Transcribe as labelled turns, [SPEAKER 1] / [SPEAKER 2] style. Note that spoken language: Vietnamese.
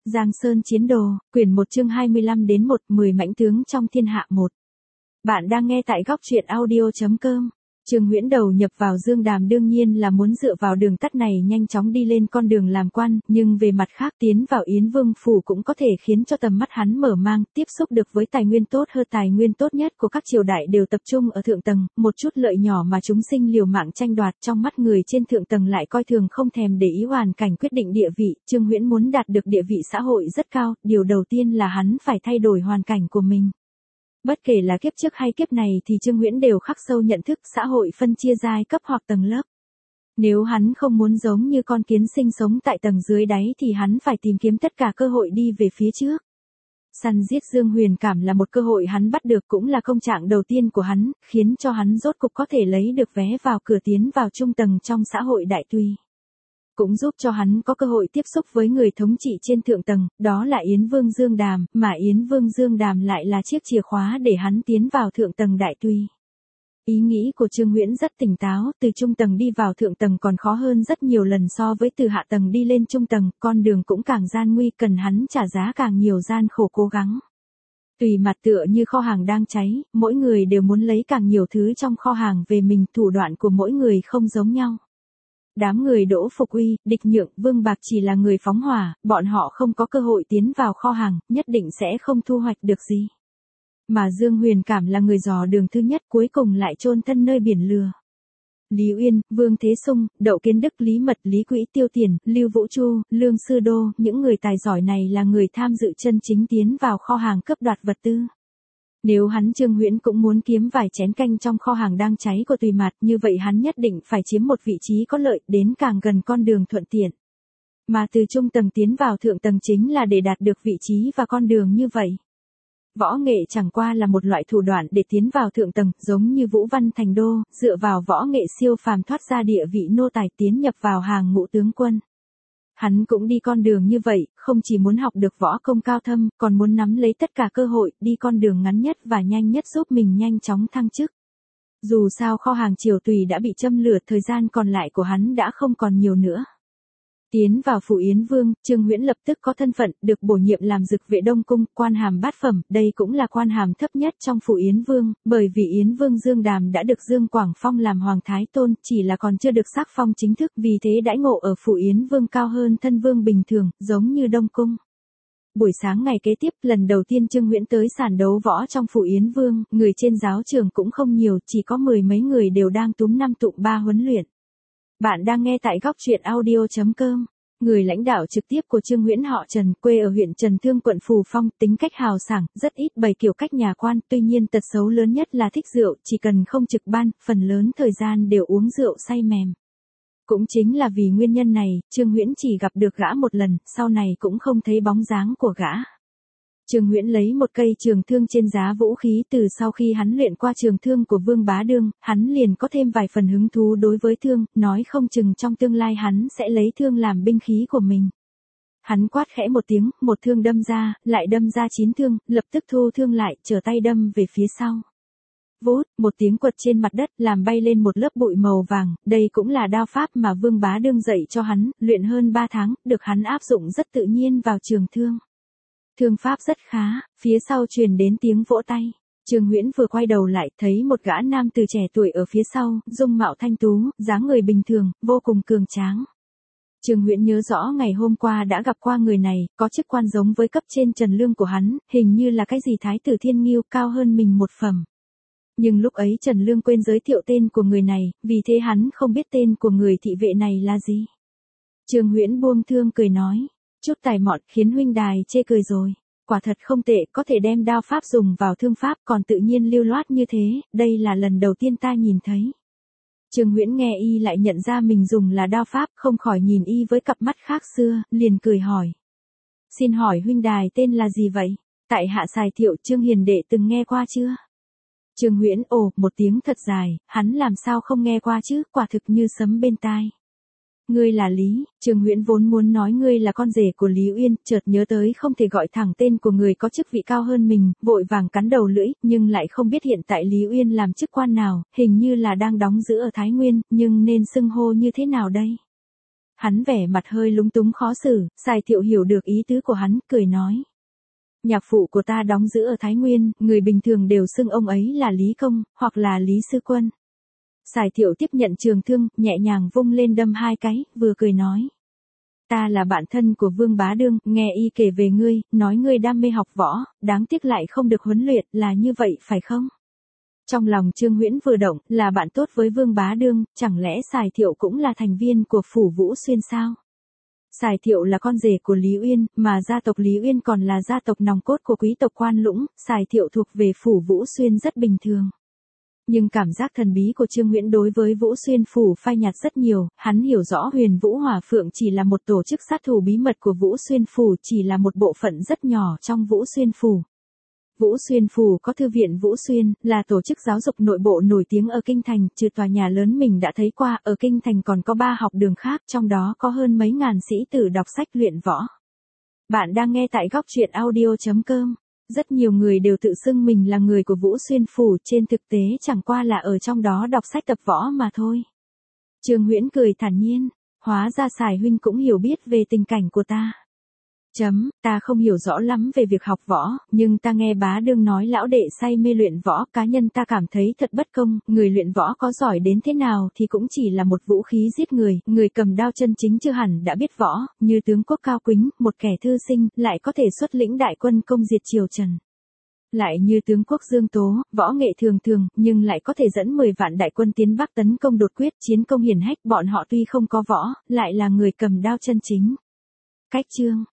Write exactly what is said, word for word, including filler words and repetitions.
[SPEAKER 1] Giang Sơn Chiến Đồ, quyển một chương hai mươi lăm đến một, mười mãnh tướng trong thiên hạ một. Bạn đang nghe tại góc truyện audio.com. Trương Huyễn đầu nhập vào Dương Đàm đương nhiên là muốn dựa vào đường tắt này nhanh chóng đi lên con đường làm quan, nhưng về mặt khác tiến vào Yến Vương phủ cũng có thể khiến cho tầm mắt hắn mở mang, tiếp xúc được với tài nguyên tốt hơn. Tài nguyên tốt nhất của các triều đại đều tập trung ở thượng tầng, một chút lợi nhỏ mà chúng sinh liều mạng tranh đoạt trong mắt người trên thượng tầng lại coi thường không thèm để ý hoàn cảnh quyết định địa vị. Trương Huyễn muốn đạt được địa vị xã hội rất cao, điều đầu tiên là hắn phải thay đổi hoàn cảnh của mình. Bất kể là kiếp trước hay kiếp này thì Trương Huyễn đều khắc sâu nhận thức xã hội phân chia giai cấp hoặc tầng lớp. Nếu hắn không muốn giống như con kiến sinh sống tại tầng dưới đáy thì hắn phải tìm kiếm tất cả cơ hội đi về phía trước. Săn giết Dương Huyền Cảm là một cơ hội hắn bắt được, cũng là công trạng đầu tiên của hắn, khiến cho hắn rốt cục có thể lấy được vé vào cửa tiến vào trung tầng trong xã hội đại tùy. Cũng giúp cho hắn có cơ hội tiếp xúc với người thống trị trên thượng tầng, đó là Yến Vương Dương Đàm, mà Yến Vương Dương Đàm lại là chiếc chìa khóa để hắn tiến vào thượng tầng đại tùy. Ý nghĩ của Trương Huyễn rất tỉnh táo, từ trung tầng đi vào thượng tầng còn khó hơn rất nhiều lần so với từ hạ tầng đi lên trung tầng, con đường cũng càng gian nguy, cần hắn trả giá càng nhiều gian khổ cố gắng. Tùy mặt tựa như kho hàng đang cháy, mỗi người đều muốn lấy càng nhiều thứ trong kho hàng về mình, thủ đoạn của mỗi người không giống nhau. Đám người Đỗ Phục Uy, Địch Nhượng, Vương Bạc chỉ là người phóng hỏa, bọn họ không có cơ hội tiến vào kho hàng, nhất định sẽ không thu hoạch được gì. Mà Dương Huyền Cảm là người dò đường thứ nhất, cuối cùng lại chôn thân nơi biển lừa. Lý Uyên, Vương Thế Sung, Đậu Kiến Đức, Lý Mật, Lý Quỹ, Tiêu Tiền, Lưu Vũ Chu, Lương Sư Đô, những người tài giỏi này là người tham dự chân chính tiến vào kho hàng cướp đoạt vật tư. Nếu hắn Trương Huyễn cũng muốn kiếm vài chén canh trong kho hàng đang cháy của Tùy Mạt, như vậy hắn nhất định phải chiếm một vị trí có lợi, đến càng gần con đường thuận tiện. Mà từ trung tầng tiến vào thượng tầng chính là để đạt được vị trí và con đường như vậy. Võ nghệ chẳng qua là một loại thủ đoạn để tiến vào thượng tầng, giống như Vũ Văn Thành Đô, dựa vào võ nghệ siêu phàm thoát ra địa vị nô tài tiến nhập vào hàng ngũ tướng quân. Hắn cũng đi con đường như vậy, không chỉ muốn học được võ công cao thâm, còn muốn nắm lấy tất cả cơ hội, đi con đường ngắn nhất và nhanh nhất giúp mình nhanh chóng thăng chức. Dù sao kho hàng Triều Tùy đã bị châm lửa, thời gian còn lại của hắn đã không còn nhiều nữa. Tiến vào phủ Yến Vương, Trương Huyễn lập tức có thân phận, được bổ nhiệm làm Dực Vệ Đông Cung, quan hàm bát phẩm, đây cũng là quan hàm thấp nhất trong phủ Yến Vương, bởi vì Yến Vương Dương Đàm đã được Dương Quảng phong làm Hoàng Thái Tôn, chỉ là còn chưa được sắc phong chính thức, vì thế đãi ngộ ở phủ Yến Vương cao hơn thân vương bình thường, giống như Đông Cung. Buổi sáng ngày kế tiếp, lần đầu tiên Trương Huyễn tới sàn đấu võ trong phủ Yến Vương, người trên giáo trường cũng không nhiều, chỉ có mười mấy người đều đang túm năm tụm ba huấn luyện. Bạn đang nghe tại góc truyện audio.com. Người lãnh đạo trực tiếp của Trương Huyễn họ Trần, quê ở huyện Trần Thương quận Phù Phong, tính cách hào sảng, rất ít bày kiểu cách nhà quan, tuy nhiên tật xấu lớn nhất là thích rượu, chỉ cần không trực ban, phần lớn thời gian đều uống rượu say mềm. Cũng chính là vì nguyên nhân này, Trương Huyễn chỉ gặp được gã một lần, sau này cũng không thấy bóng dáng của gã. Trương Huyễn lấy một cây trường thương trên giá vũ khí, từ sau khi hắn luyện qua trường thương của Vương Bá Đương, hắn liền có thêm vài phần hứng thú đối với thương, nói không chừng trong tương lai hắn sẽ lấy thương làm binh khí của mình. Hắn quát khẽ một tiếng, một thương đâm ra, lại đâm ra chín thương, lập tức thu thương lại, trở tay đâm về phía sau. Vút, một tiếng quật trên mặt đất, làm bay lên một lớp bụi màu vàng, đây cũng là đao pháp mà Vương Bá Đương dạy cho hắn, luyện hơn ba tháng, được hắn áp dụng rất tự nhiên vào trường thương. Thương pháp rất khá, phía sau truyền đến tiếng vỗ tay. Trương Huyễn vừa quay đầu lại, thấy một gã nam từ trẻ tuổi ở phía sau, dung mạo thanh tú, dáng người bình thường, vô cùng cường tráng. Trương Huyễn nhớ rõ ngày hôm qua đã gặp qua người này, có chức quan giống với cấp trên Trần Lương của hắn, hình như là cái gì Thái tử Thiên Nghiêu, cao hơn mình một phẩm. Nhưng lúc ấy Trần Lương quên giới thiệu tên của người này, vì thế hắn không biết tên của người thị vệ này là gì. Trương Huyễn buông thương cười nói. Chút tài mọn khiến huynh đài chê cười rồi. Quả thật không tệ, có thể đem đao pháp dùng vào thương pháp còn tự nhiên lưu loát như thế, đây là lần đầu tiên ta nhìn thấy. Trương Huyễn nghe y lại nhận ra mình dùng là đao pháp, không khỏi nhìn y với cặp mắt khác xưa, liền cười hỏi. Xin hỏi huynh đài tên là gì vậy? Tại hạ Sài Thiệu, Trương hiền đệ từng nghe qua chưa? Trương Huyễn ồ, một tiếng thật dài, hắn làm sao không nghe qua chứ, quả thực như sấm bên tai. Ngươi là Lý, Trương Huyễn vốn muốn nói ngươi là con rể của Lý Uyên, chợt nhớ tới không thể gọi thẳng tên của người có chức vị cao hơn mình, vội vàng cắn đầu lưỡi, nhưng lại không biết hiện tại Lý Uyên làm chức quan nào, hình như là đang đóng giữ ở Thái Nguyên, nhưng nên xưng hô như thế nào đây? Hắn vẻ mặt hơi lúng túng khó xử, Sài Thiệu hiểu được ý tứ của hắn, cười nói. Nhạc phụ của ta đóng giữ ở Thái Nguyên, người bình thường đều xưng ông ấy là Lý Công, hoặc là Lý Sư Quân. Sài Thiệu tiếp nhận trường thương, nhẹ nhàng vung lên đâm hai cái, vừa cười nói. Ta là bạn thân của Vương Bá Đương, nghe y kể về ngươi, nói ngươi đam mê học võ, đáng tiếc lại không được huấn luyện, là như vậy phải không? Trong lòng Trương Huyễn vừa động, là bạn tốt với Vương Bá Đương, chẳng lẽ Sài Thiệu cũng là thành viên của Phủ Vũ Xuyên sao? Sài Thiệu là con rể của Lý Uyên, mà gia tộc Lý Uyên còn là gia tộc nòng cốt của quý tộc Quan Lũng, Sài Thiệu thuộc về Phủ Vũ Xuyên rất bình thường. Nhưng cảm giác thần bí của Trương Huyễn đối với Vũ Xuyên Phủ phai nhạt rất nhiều, hắn hiểu rõ Huyền Vũ Hỏa Phượng chỉ là một tổ chức sát thủ bí mật của Vũ Xuyên Phủ, chỉ là một bộ phận rất nhỏ trong Vũ Xuyên Phủ. Vũ Xuyên Phủ có Thư viện Vũ Xuyên, là tổ chức giáo dục nội bộ nổi tiếng ở Kinh Thành, trừ tòa nhà lớn mình đã thấy qua, ở Kinh Thành còn có ba học đường khác, trong đó có hơn mấy ngàn sĩ tử đọc sách luyện võ. Bạn đang nghe tại góc truyện audio chấm com. Rất nhiều người đều tự xưng mình là người của Vũ Xuyên Phủ, trên thực tế chẳng qua là ở trong đó đọc sách tập võ mà thôi. Trương Huyễn cười thản nhiên, hóa ra Sài huynh cũng hiểu biết về tình cảnh của ta. Chấm, ta không hiểu rõ lắm về việc học võ, nhưng ta nghe Bá Đương nói lão đệ say mê luyện võ, cá nhân ta cảm thấy thật bất công, người luyện võ có giỏi đến thế nào thì cũng chỉ là một vũ khí giết người, người cầm đao chân chính chưa hẳn đã biết võ, như tướng quốc Cao Quýnh, một kẻ thư sinh, lại có thể xuất lĩnh đại quân công diệt triều Trần. Lại như tướng quốc Dương Tố, võ nghệ thường thường, nhưng lại có thể dẫn mười vạn đại quân tiến Bắc tấn công đột quyết, chiến công hiển hách, bọn họ tuy không có võ, lại là người cầm đao chân chính. Cách chương